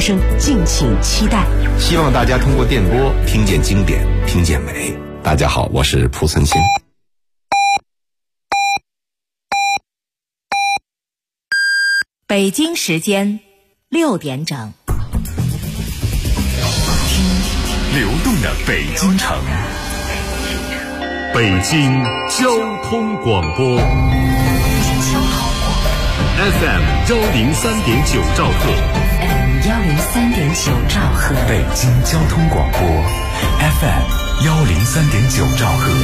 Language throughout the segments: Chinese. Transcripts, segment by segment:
生，敬请期待。 希望大家通过电波听见经典，听见美。大家好，我是蒲存昕。 北京时间6点整， 听流动的北京城，北京交通广播 FM 103.9兆赫 103.9兆赫， 北京交通广播 FM 103.9兆赫。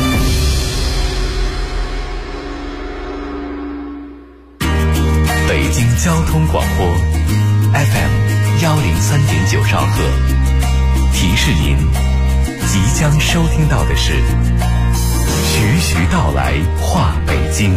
北京交通广播 FM 103.9兆赫，提示您即将收听到的是徐徐道来话北京。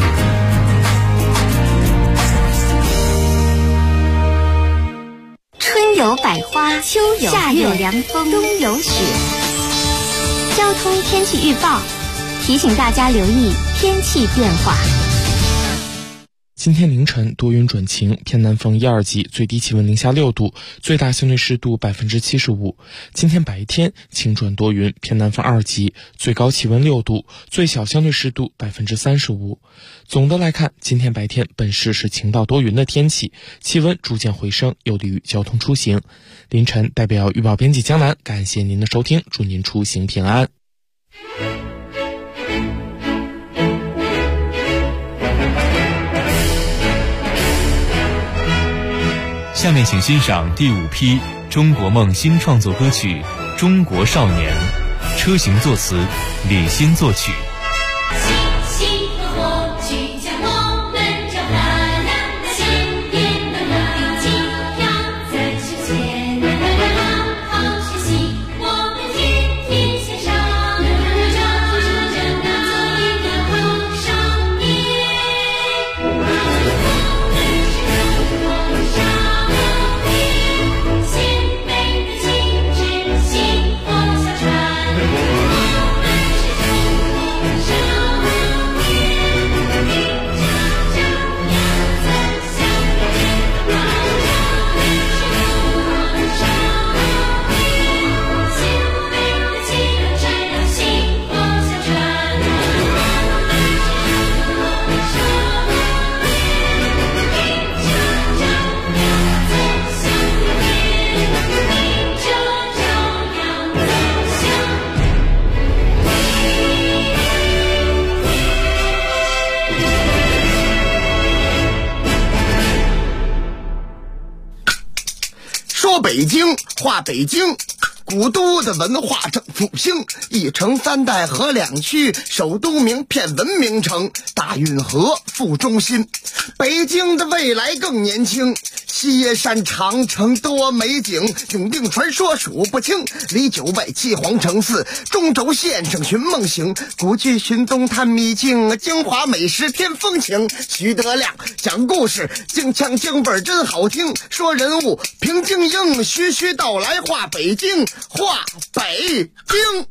春有百花，秋有夏有凉风，冬有雪。交通天气预报提醒大家留意天气变化。 今天凌晨多云转晴，偏南风1、2级，最低气温零下6度，最大相对湿度75%。今天白天晴转多云，偏南风2级，最高气温6度，最小相对湿度35%。总的来看，今天白天本市是晴到多云的天气，气温逐渐回升，有利于交通出行。凌晨代表预报编辑江南，感谢您的收听，祝您出行平安。 下面请欣赏第5批中国梦新创作歌曲《中国少年》，车行作词，李欣作曲。 说北京话北京，古都的文化正复兴，一城三代河两区，首都名片文明城，大运河副中心。北京的未来更年轻，西山长城多美景，永定传说数不清，里九外七皇城四，中轴线上寻梦行，古剧寻踪探秘境，京华美食添风情。徐德亮讲故事，京腔京味真好听，说人物评京英，徐徐道来话北京，话北京。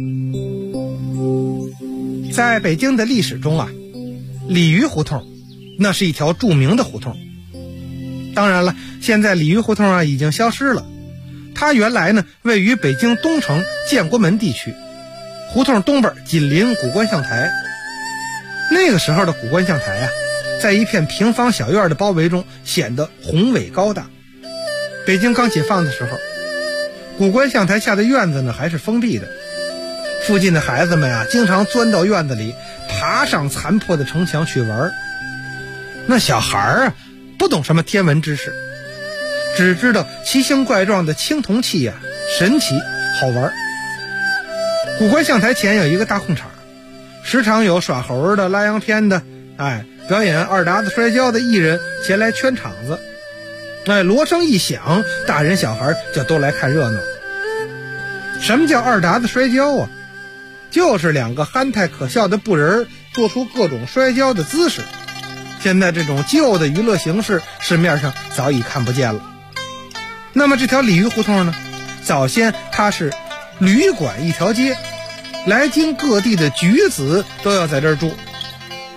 在北京的历史中啊，鲤鱼胡同那是一条著名的胡同。当然了，现在鲤鱼胡同啊已经消失了。它原来呢位于北京东城建国门地区，胡同东边紧邻古观象台。那个时候的古观象台啊，在一片平房小院的包围中显得宏伟高大。北京刚解放的时候，古观象台下的院子呢还是封闭的，附近的孩子们啊经常钻到院子里，爬上残破的城墙去玩。那小孩啊不懂什么天文知识，只知道奇形怪状的青铜器啊神奇好玩。古观象台前有一个大空场，时常有耍猴的、拉洋片的，表演二达子摔跤的艺人前来圈场子。锣声一响，大人小孩就都来看热闹。什么叫二达子摔跤啊？就是两个憨态可笑的布人做出各种摔跤的姿势。现在这种旧的娱乐形式市面上早已看不见了。那么这条鲤鱼胡同呢，早先它是旅馆一条街，来京各地的举子都要在这儿住。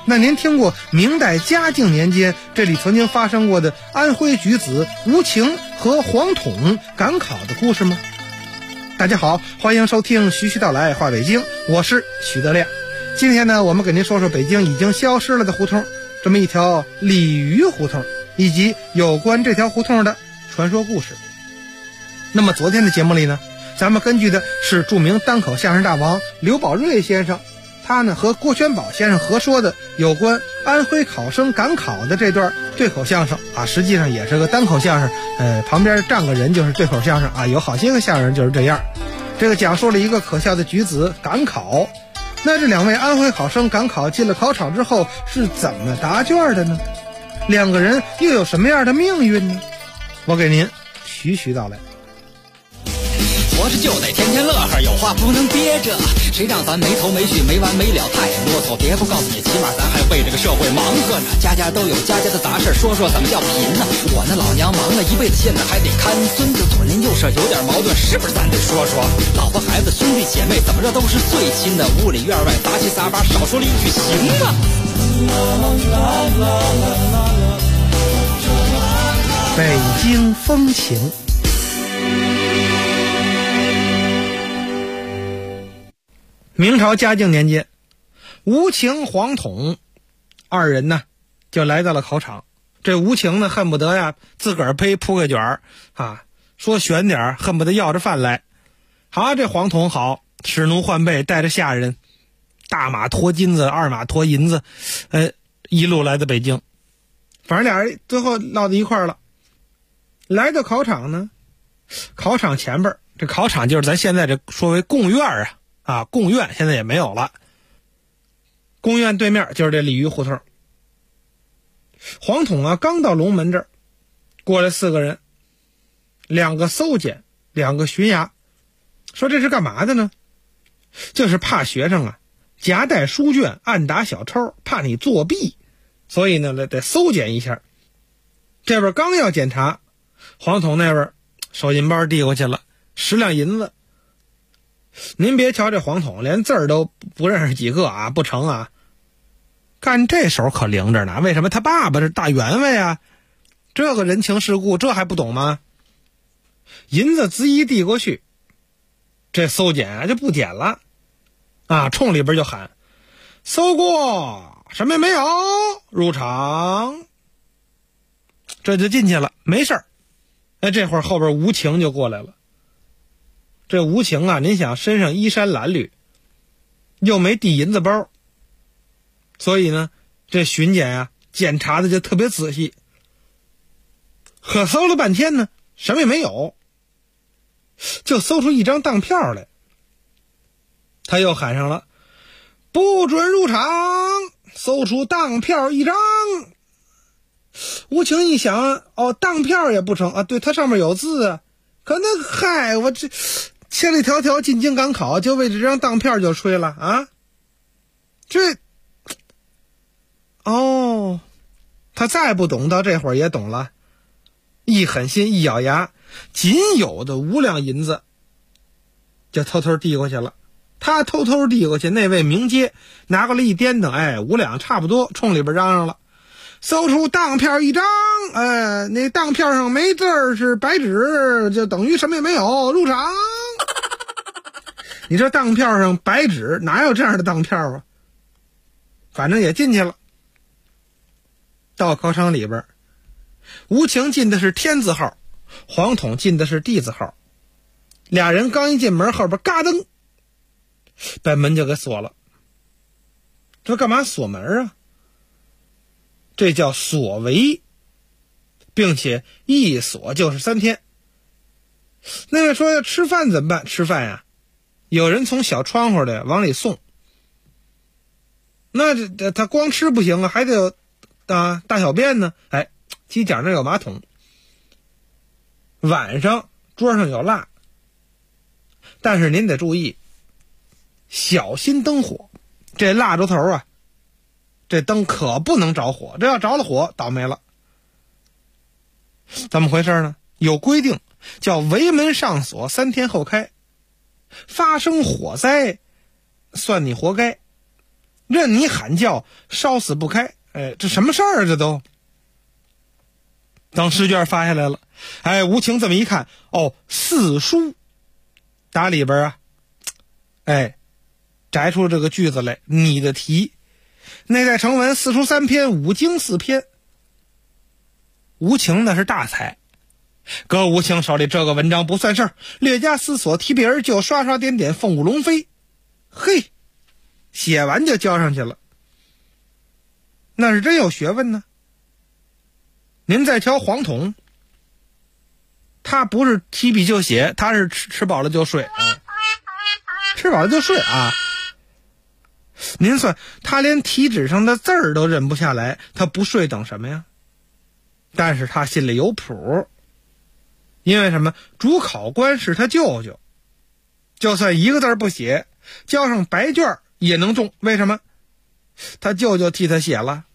那您听过明代嘉靖年间这里曾经发生过的安徽举子吴情和黄统赶考的故事吗？大家好，欢迎收听徐徐道来话北京，我是徐德亮。今天呢，我们给您说说北京已经消失了的胡同，这么一条鲤鱼胡同，以及有关这条胡同的传说故事。那么昨天的节目里呢，咱们根据的是著名单口相声大王刘宝瑞先生，他呢和郭全宝先生合说的有关安徽考生赶考的这段对口相声啊，实际上也是个单口相声，旁边站个人就是对口相声啊，有好些个相声就是这样。这个讲述了一个可笑的举子赶考，那这两位安徽考生赶考进了考场之后是怎么答卷的呢？两个人又有什么样的命运呢？我给您徐徐道来。 活着就得天天乐呵，有话不能憋着，谁让咱没头没绪没完没了太啰嗦，别不告诉你，起码咱还为这个社会忙活呢。家家都有家家的杂事，说说怎么叫贫呢？我那老娘忙了一辈子，现在还得看孙子，左邻右舍有点矛盾，是不是咱得说说？老婆孩子兄弟姐妹怎么着都是最亲的，屋里院外杂七杂八，少说了一句行吗？ 北京风情。明朝嘉靖年间，吴情黄统二人呢就来到了考场。这吴情呢恨不得呀自个儿铺个卷儿啊，说悬点恨不得要着饭来。好，这黄统好，使奴换背，带着下人，大马驮金子，二马驮银子，一路来到北京。反正俩人最后落到一块儿了。来到考场呢，考场前边，这考场就是咱现在这说为贡院啊，贡院现在也没有了。贡院对面就是这鲤鱼胡同。黄统啊，刚到龙门这儿，过来4个人，2个搜检，2个巡衙，说这是干嘛的呢？就是怕学生啊夹带书卷暗打小抄，怕你作弊，所以呢得搜检一下。这边刚要检查，黄统那边手银包递过去了10两银子。您别瞧这黄统连字儿都不认识几个啊，不成啊，干这手可灵着呢。为什么？他爸爸是大员外啊，这个人情世故这还不懂吗？银子子一递过去，这搜检就不点了啊，冲里边就喊搜过，什么也没有，入场。这就进去了，没事儿。这会儿后边吴情就过来了。这吴情啊，您想身上衣衫褴褛，又没递银子包，所以呢这巡检啊检查的就特别仔细，可搜了半天呢什么也没有，就搜出一张当票来。他又喊上了不准入场，搜出当票1张。吴情一想，哦，当票也不成啊，对，它上面有字啊，可那嗨，我这千里迢迢进京赶考，就为这张当票就吹了啊！这，哦，他再不懂，到这会儿也懂了，一狠心，一咬牙，仅有的5两银子就偷偷递过去了。他偷偷递过去，那位明街拿过来一掂等，5两差不多，冲里边嚷嚷了。搜出当票1张，那当票上没字儿，是白纸，就等于什么也没有，入场。你这当票上白纸，哪有这样的当票啊？反正也进去了。到考场里边，吴情进的是天字号，黄统进的是地字号。俩人刚一进门，后边嘎噔，把门就给锁了。这干嘛锁门啊？这叫锁围，并且一锁就是3天。那位说要吃饭怎么办？吃饭呀，有人从小窗户的往里送。那这他光吃不行啊，还得有大小便呢。犄角那有马桶。晚上桌上有蜡，但是您得注意，小心灯火。这蜡烛头啊，这灯可不能着火，这要着了火倒霉了。怎么回事呢？有规定叫围门上锁，3天后开，发生火灾算你活该。 任你喊叫，烧死不开。这什么事儿啊？这都。等试卷发下来了，吴情这么一看，四书，打里边摘出这个句子来，你的题，内在成文四书3篇，五经4篇。吴情那是大才，搁吴情手里这个文章不算事儿，略加思索，提笔而就，刷刷点点，凤舞龙飞，嘿，写完就交上去了。那是真有学问呢。您再瞧黄统，他不是提笔就写，他是吃饱了就睡，吃饱了就睡啊。您算他连题纸上的字儿都认不下来，他不睡等什么呀？但是他心里有谱，因为什么？主考官是他舅舅，就算一个字不写，交上白卷也能中。为什么？他舅舅替他写了。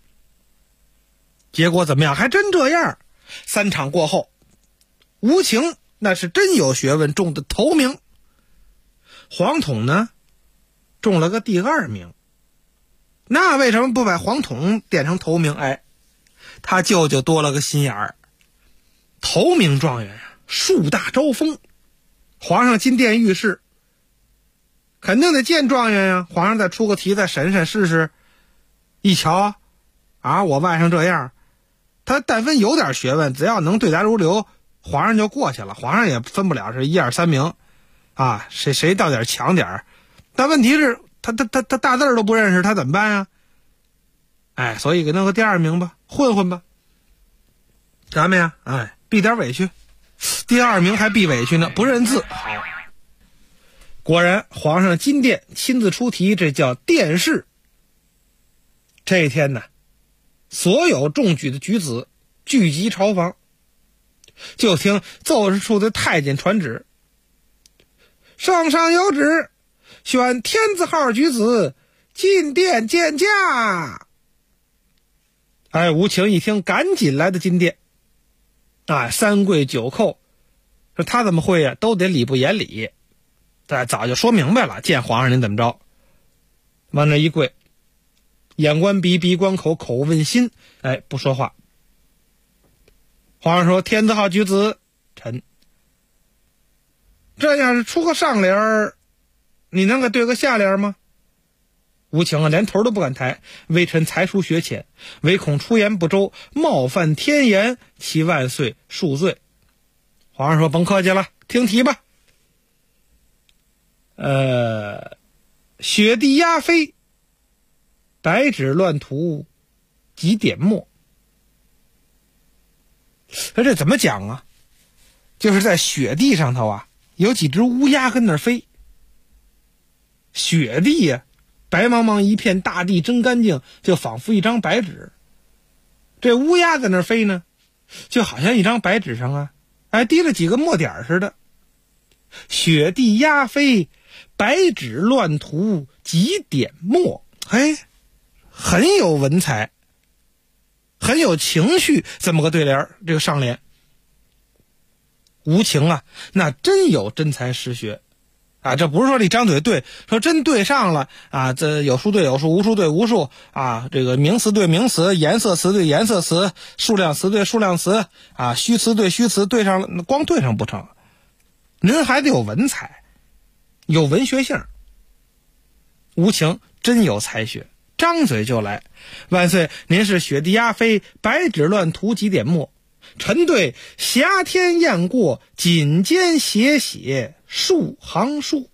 结果怎么样？还真这样。3场过后，吴情那是真有学问，中的头名。黄统呢，中了个第2名。那为什么不把黄统点成头名？他舅舅多了个心眼儿。头名状元树大招风，皇上进殿议事，肯定得见状元呀。皇上再出个题，再审审试试，一瞧我外甥这样，他但凡有点学问，只要能对答如流，皇上就过去了。皇上也分不了是1、2、3名谁到点强点。但问题是他大字都不认识，他怎么办呀？所以给弄个第2名吧，混混吧。咱们呀避点委屈，第2名还避委屈呢，不认字。好，果然皇上金殿亲自出题，这叫殿试。这一天呢，所有中举的举子聚集朝房，就听奏事处的太监传旨：圣上有旨，选天字号举子进殿见驾。吴情一听，赶紧来到金殿，3跪9叩，说他怎么会呀？都得礼不言礼，早就说明白了，见皇上您怎么着，往那一跪，眼观鼻，鼻观口，口问心，不说话。皇上说：天字号举子臣。这样是出个上联，你能给对个下联吗？吴情连头都不敢抬，微臣才疏学浅，唯恐出言不周，冒犯天颜，其万岁恕罪。皇上说：甭客气了，听题吧。雪地鸦飞，白纸乱涂几点墨。这怎么讲啊？就是在雪地上头有几只乌鸦跟那儿飞。雪地呀，白茫茫一片，大地真干净，就仿佛一张白纸。这乌鸦在那儿飞呢，就好像一张白纸上滴了几个墨点似的。雪地鸦飞，白纸乱涂几点墨。很有文采，很有情绪，这么个对联，这个上联。吴情那真有真才实学这不是说你张嘴对，说真对上了这有数对有数，无数对无数这个名词对名词，颜色词对颜色词，数量词对数量词虚词对虚词，对上了光对上不成，您还得有文采，有文学性。吴情真有才学，张嘴就来。万岁，您是雪地鸦飞，白纸乱涂几点墨，臣对霞天雁过，锦间写数行书。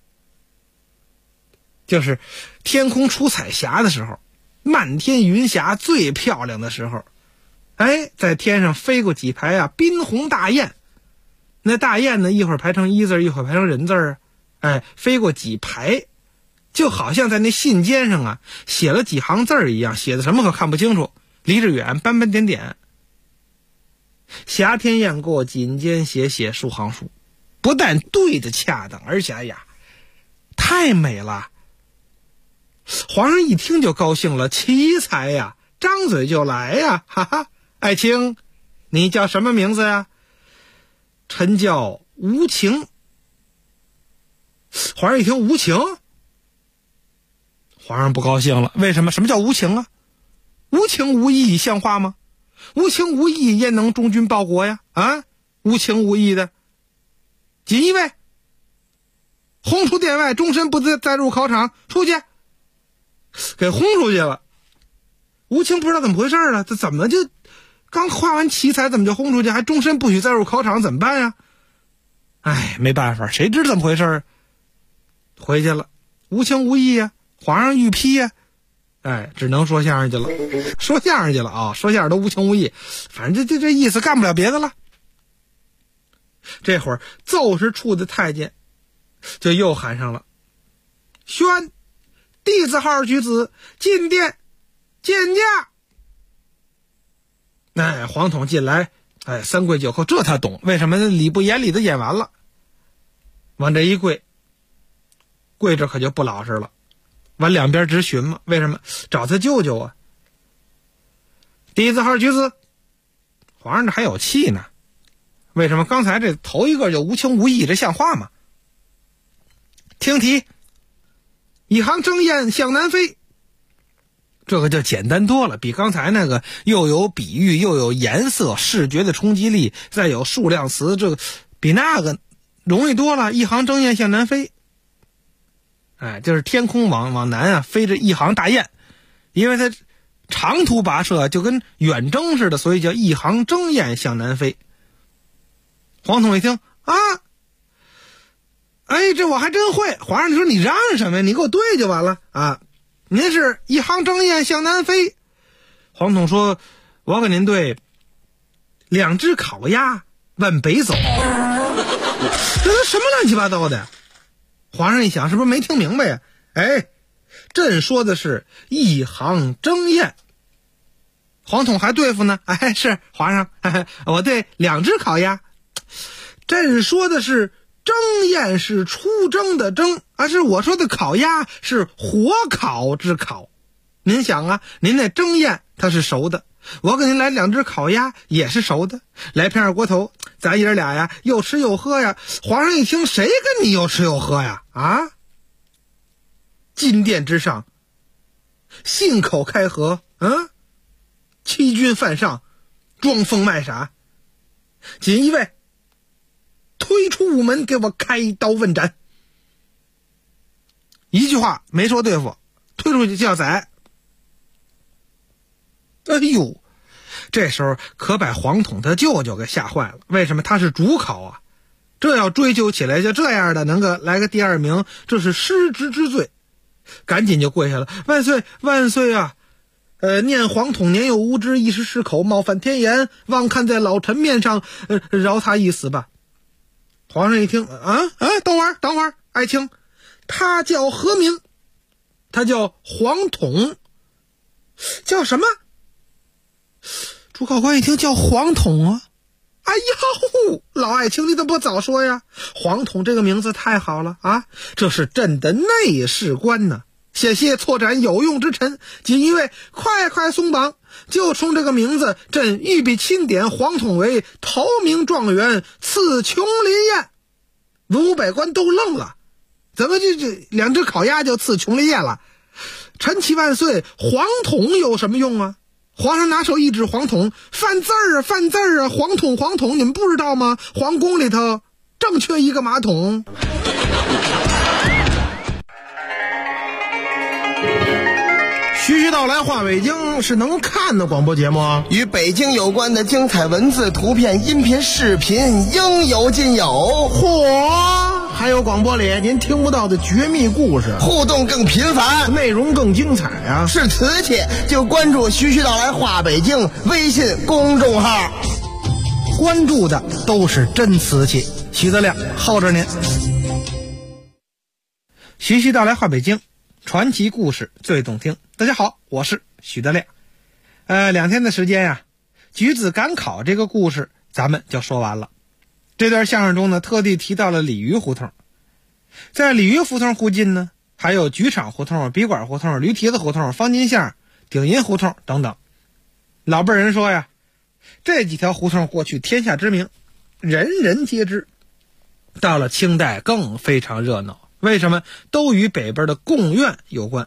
就是天空出彩霞的时候，漫天云霞最漂亮的时候，在天上飞过几排宾鸿大雁。那大雁呢，一会儿排成一字，一会儿排成人字飞过几排，就好像在那信笺上写了几行字一样，写的什么可看不清楚，离着远，斑斑点点。霞天雁过，锦间写数行书，不但对得恰当，而且太美了。皇上一听就高兴了，奇才呀，张嘴就来呀，哈哈！爱卿，你叫什么名字呀？臣叫吴情。皇上一听吴情，皇皇上不高兴了，为什么？什么叫无情啊？无情无义像话吗？无情无义焉能忠君报国呀？啊，无情无义的，锦衣卫轰出殿外，终身不再入考场，出去，给轰出去了。无情不知道怎么回事了，这怎么就刚画完奇才，怎么就轰出去，还终身不许再入考场，怎么办呀？哎，没办法，谁知道怎么回事？回去了，无情无义呀，皇上御批呀，哎，只能说相声去了，说相声去了啊，说相声都无情无义，反正这意思，干不了别的了。这会儿奏事处的太监就又喊上了：“宣弟子号举子进殿见驾。”哎，黄统进来，哎，三跪九叩，这他懂，为什么礼不言礼的演完了，往这一跪，跪着可就不老实了，往两边直询嘛。为什么？找他舅舅啊。弟子号举子，皇上这还有气呢。为什么？刚才这头一个就无情无义，这像话吗？听题，一行争艳向南飞，这个就简单多了，比刚才那个又有比喻又有颜色，视觉的冲击力，再有数量词，这个比那个容易多了。一行争艳向南飞，哎，就是天空往南啊飞着一行大雁，因为它长途跋涉就跟远征似的，所以叫一行争雁向南飞。黄统一听啊，哎，这我还真会。皇上，你说你嚷什么呀？你给我对就完了啊！您是一行争雁向南飞。黄统说：“我给您对两只烤鸭往北走。”这什么乱七八糟的？皇上一想，是不是没听明白呀？哎，朕说的是一行争雁。黄统还对付呢。哎，是皇上，我对两只烤鸭。朕说的是蒸雁是出蒸的蒸，而是我说的烤鸭是火烤之烤。您想啊，您那蒸雁它是熟的，我给您来两只烤鸭也是熟的，来片二锅头，咱爷俩呀又吃又喝呀。皇上一听，谁跟你又吃又喝呀？啊！金殿之上，信口开河，欺君犯上，装疯卖傻。锦衣卫推出午门，给我开刀问斩。一句话没说对付，推出去就要宰。哎呦，这时候可把黄统他舅舅给吓坏了。为什么？他是主考啊，这要追究起来，就这样的能够来个第二名，这是失职之罪。赶紧就跪下了：“万岁万岁啊！念黄统年幼无知，一时失口，冒犯天颜，望看在老臣面上，饶他一死吧。”皇上一听，等会儿，爱卿，他叫何名？他叫黄统。叫什么？主考官一听叫黄统啊！哎呦，老爱卿，你怎么不早说呀？黄统这个名字太好了啊！这是朕的内侍官呢。谢谢错斩有用之臣，锦衣卫快松绑！就冲这个名字，朕御笔钦点黄统为头名状元，赐琼林宴。文武百官都愣了，怎么这两只烤鸭就赐琼林宴了？臣启万岁，黄统有什么用啊？皇上拿手一指黄统，犯字儿啊，黄统，你们不知道吗？皇宫里头正缺一个马桶。 徐徐道来话北京是能看的广播节目啊， 与北京有关的精彩文字、图片、音频、视频应有尽有。 嚯！还有广播里您听不到的绝密故事， 互动更频繁， 内容更精彩啊！ 是瓷器就关注徐徐道来话北京微信公众号， 关注的都是真瓷器。徐德亮候着您。徐徐道来话北京，传奇故事最动听。大家好，我是许德亮。2天的时间呀，举子赶考这个故事咱们就说完了。这段相声中呢，特地提到了鲤鱼胡同。在鲤鱼胡同附近呢，还有菊场胡同、笔管胡同、驴蹄子胡同、方金巷、顶银胡同等等。老辈人说呀，这几条胡同过去天下知名，人人皆知。到了清代更非常热闹，为什么？都与北边的贡院有关。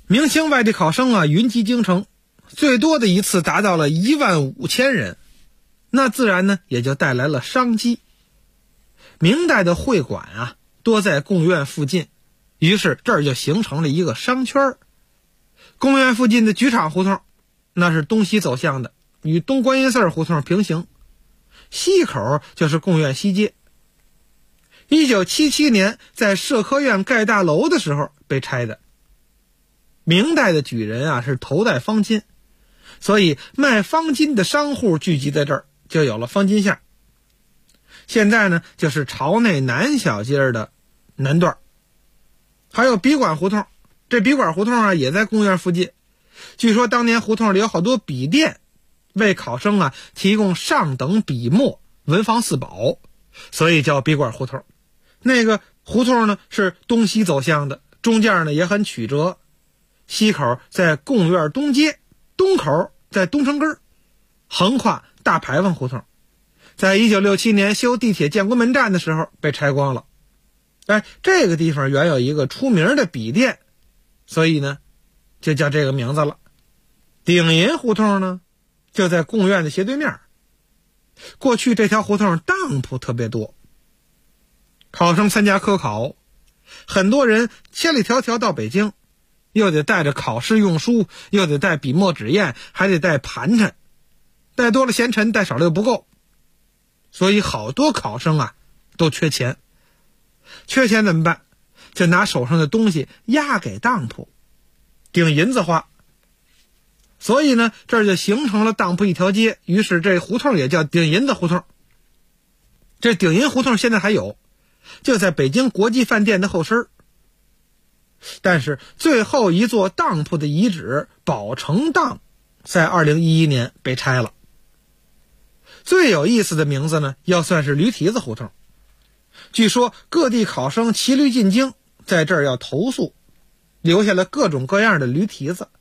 明清外地考生啊云集京城，最多的一次达到了15000人，那自然呢也就带来了商机。明代的会馆啊多在贡院附近，于是这儿就形成了一个商圈。贡院附近的菊场胡同那是东西走向的，与东观音寺胡同平行，西口就是贡院西街。1977年在社科院盖大楼的时候被拆的。明代的举人啊是头戴方巾，所以卖方巾的商户聚集在这儿，就有了方巾巷。现在呢就是朝内南小街的南段。还有笔管胡同，这笔管胡同啊也在贡院附近。据说当年胡同里有好多笔店，为考生啊提供上等笔墨、文房四宝，所以叫笔管胡同。那个胡同呢是东西走向的，中间呢也很曲折，西口在贡院东街，东口在东城根，横跨大牌坊胡同。在1967年修地铁建国门站的时候被拆光了。这个地方原有一个出名的笔店，所以呢就叫这个名字了。鼎银胡同呢就在贡院的斜对面。过去这条胡同当铺特别多，考生参加科考，很多人千里迢迢到北京，又得带着考试用书，又得带笔墨纸砚，还得带盘缠，带多了嫌沉，带少了又不够，所以好多考生啊都缺钱。缺钱怎么办？就拿手上的东西押给当铺，顶银子花。所以呢这儿就形成了当铺一条街，于是这胡同也叫顶银子胡同。这顶银胡同现在还有，就在北京国际饭店的后身。但是最后一座当铺的遗址宝成当在2011年被拆了。最有意思的名字呢要算是驴蹄子胡同。据说各地考生骑驴进京，在这儿要投诉，留下了各种各样的驴蹄子。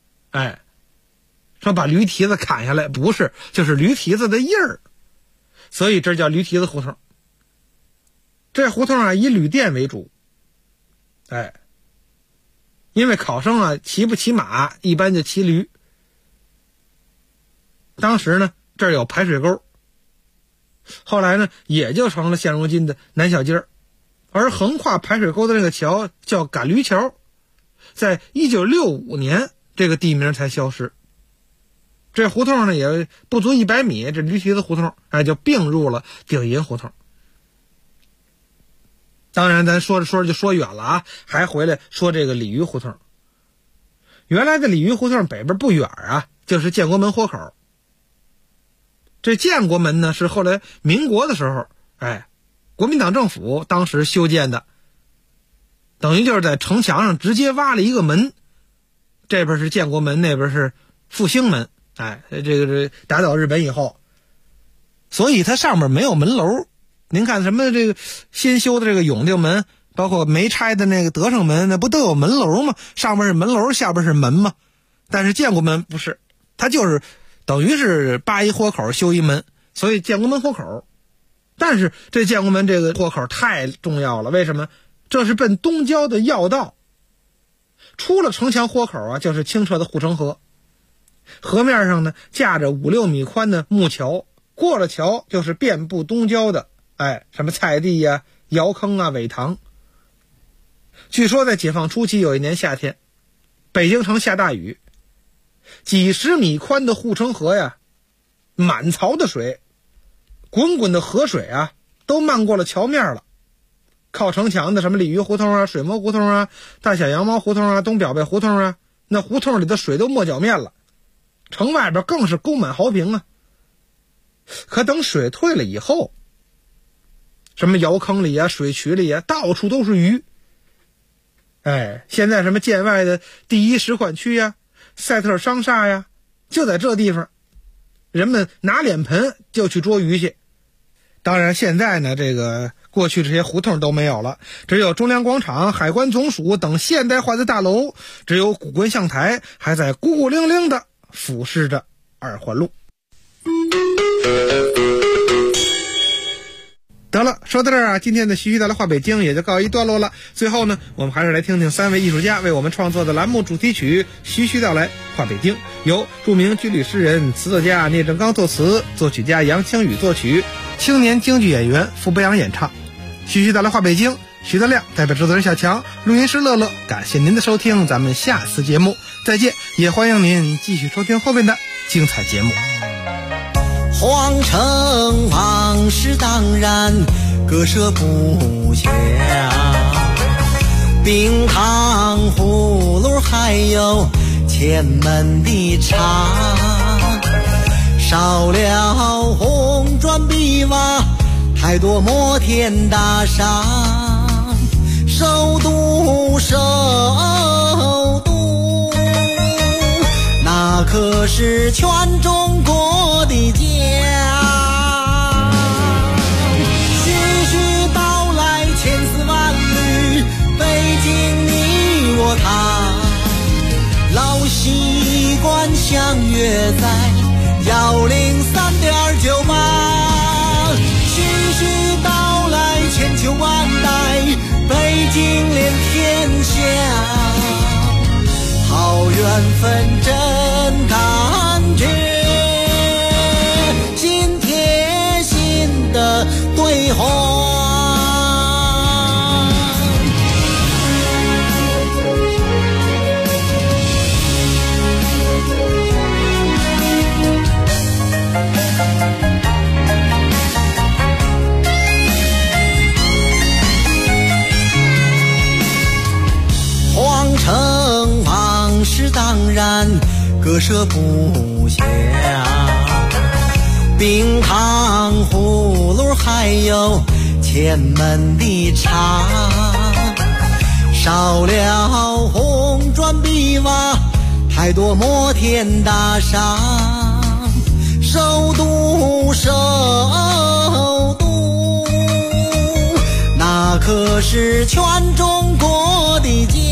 说把驴蹄子砍下来，不是，就是驴蹄子的印儿，所以这叫驴蹄子胡同。这胡同啊以旅店为主。因为考生啊骑不骑马，一般就骑驴。当时呢这儿有排水沟，后来呢也就成了现如今的南小街。而横跨排水沟的这个桥叫赶驴桥，在1965年这个地名才消失。这胡同呢也不足100米，这驴蹄子胡同就并入了顶银胡同。当然咱说着说着就说远了啊，还回来说这个鲤鱼胡同。原来的鲤鱼胡同北边不远啊就是建国门豁口。这建国门呢是后来民国的时候国民党政府当时修建的，等于就是在城墙上直接挖了一个门，这边是建国门，那边是复兴门。这个是打倒日本以后，所以它上面没有门楼。您看什么这个新修的这个永定门，包括没拆的那个德胜门，那不都有门楼吗？上面是门楼，下边是门吗？但是建国门不是，它就是等于是扒一豁口修一门，所以建国门豁口。但是这建国门这个豁口太重要了，为什么？这是奔东郊的要道，出了城墙豁口啊就是清澈的护城河。河面上呢架着5-6米宽的木桥，过了桥就是遍布东郊的什么菜地呀、窑坑啊、苇塘。据说在解放初期有一年夏天，北京城下大雨，几十米宽的护城河呀满槽的水，滚滚的河水啊都漫过了桥面了。靠城墙的什么鲤鱼胡同啊、水磨胡同啊、大小羊毛胡同啊、东表背胡同啊，那胡同里的水都没脚面了，城外边更是沟满壕平啊。可等水退了以后，什么窑坑里啊、水渠里啊，到处都是鱼。现在什么建外的第一使馆区呀、赛特商厦呀，就在这地方，人们拿脸盆就去捉鱼去。当然现在呢，这个过去这些胡同都没有了，只有中央广场、海关总署等现代化的大楼，只有古观象台还在孤孤零零的俯视着2环路。 得了，说到这儿啊，今天的徐徐带来话北京也就告一段落了。最后呢，我们还是来听听3位艺术家为我们创作的栏目主题曲《徐徐带来话北京》，由著名军旅诗人、词作家聂政刚作词，作曲家杨清宇作曲，青年京剧演员傅博阳演唱。徐徐带来话北京，徐德亮代表制作人小强，录音师乐乐，感谢您的收听，咱们下次节目再见，也欢迎您继续收听后面的精彩节目。 皇城往事当然割舍不下，冰糖葫芦还有前门的茶，少了红砖碧瓦，太多摩天大厦，首都那可是全中国的家。徐徐道来千丝万缕，北京你我他，老习惯相约在103.98。徐徐道来千秋万代，北京连天下，好缘分真感觉，心贴心的对话。皇城往事当然割舍不下，冰糖葫芦还有前门的茶，少了红砖碧瓦，太多摩天大厦，首都那可是全中国的家。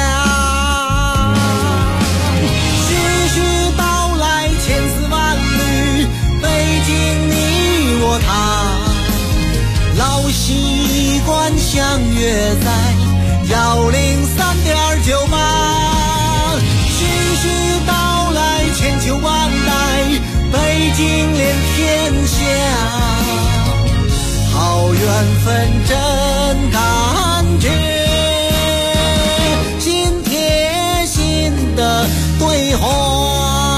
徐徐道来千丝万缕，北京你我他，老习惯相约在103.98。徐徐道来千秋万代，北京连天下，好缘分真感觉，心贴心的对话。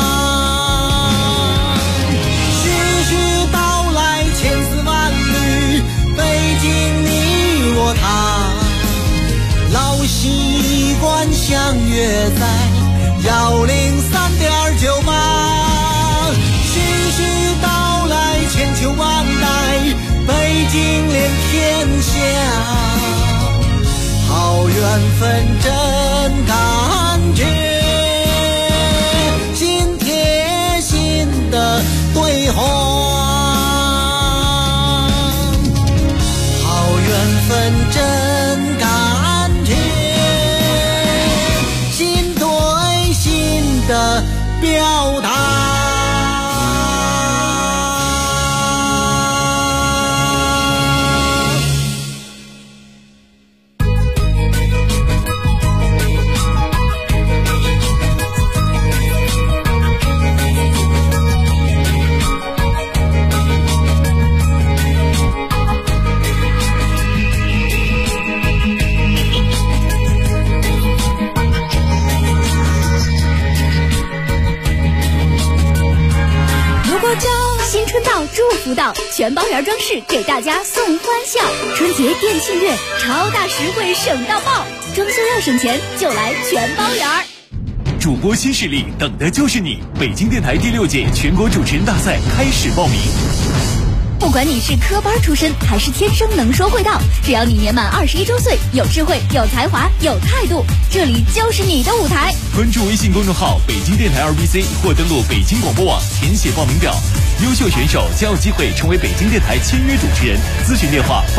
徐徐道来千丝万缕，北京你我他，老习惯相约在103.98。徐徐道来千秋万代，北京连天下，好缘分真感觉，心贴心的对话。好缘分真感觉，心对心的表达。 祝福到全包圆装饰给大家送欢笑，春节店庆月超大实惠省到爆，装修要省钱就来全包圆。 主播新势力等的就是你！北京电台第6届全国主持人大赛开始报名。 不管你是科班出身还是天生能说会道，只要你年满21周岁，有智慧、有才华、有态度，这里就是你的舞台。 关注微信公众号北京电台2BC 或登录北京广播网填写报名表，优秀选手将有机会成为北京电台签约主持人。咨询电话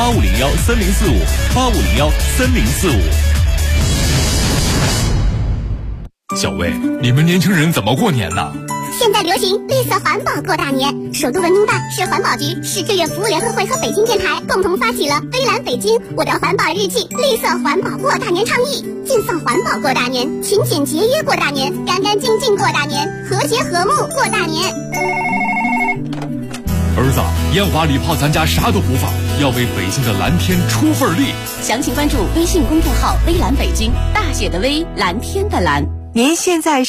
85013045，85013045。 小魏，你们年轻人怎么过年呢？ 现在流行绿色环保过大年，首都文明办、市环保局、市志愿服务联合会和北京电台共同发起了微蓝北京我的环保日记绿色环保过大年倡议，尽放环保过大年，勤俭节约过大年，干干净净过大年，和谐和睦过大年。 儿子，烟花礼炮咱家啥都不放，要为北京的蓝天出份力。 详情关注微信公众号微蓝北京，大写的微，蓝天的蓝。 您现在